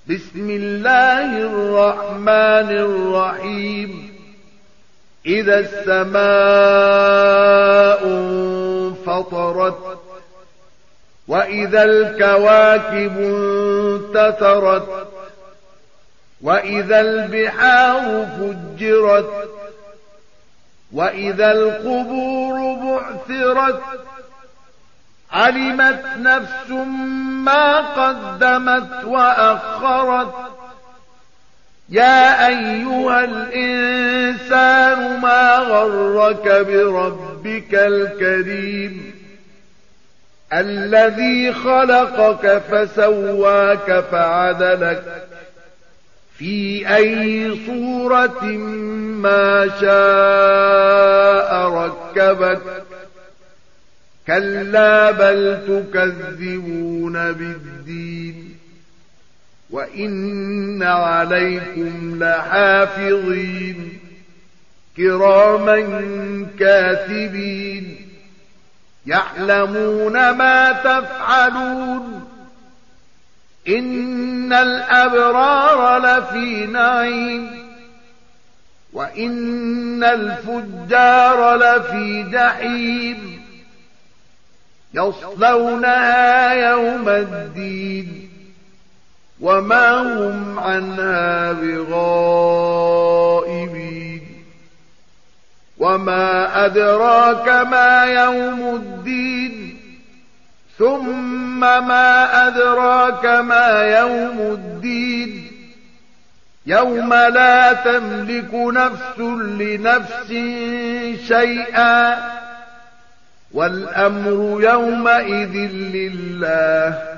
بسم الله الرحمن الرحيم إذا السماء انفطرت وإذا الكواكب انتثرت وإذا البحار فجرت وإذا القبور بعثرت علمت نفس ما قدمت وأخرت يا أيها الإنسان ما غرك بربك الكريم الذي خلقك فسواك فعدلك في أي صورة ما شاء ركبك كلا بل تكذبون بالدين وإن عليكم لحافظين كراما كاتبين يعلمون ما تفعلون إن الأبرار لفي نعيم وإن الفجار لفي جحيم يصلونها يوم الدين وما هم عنها بغائبين وما أدراك ما يوم الدين ثم ما أدراك ما يوم الدين يوم لا تملك نفس لنفس شيئا والأمر يومئذ لله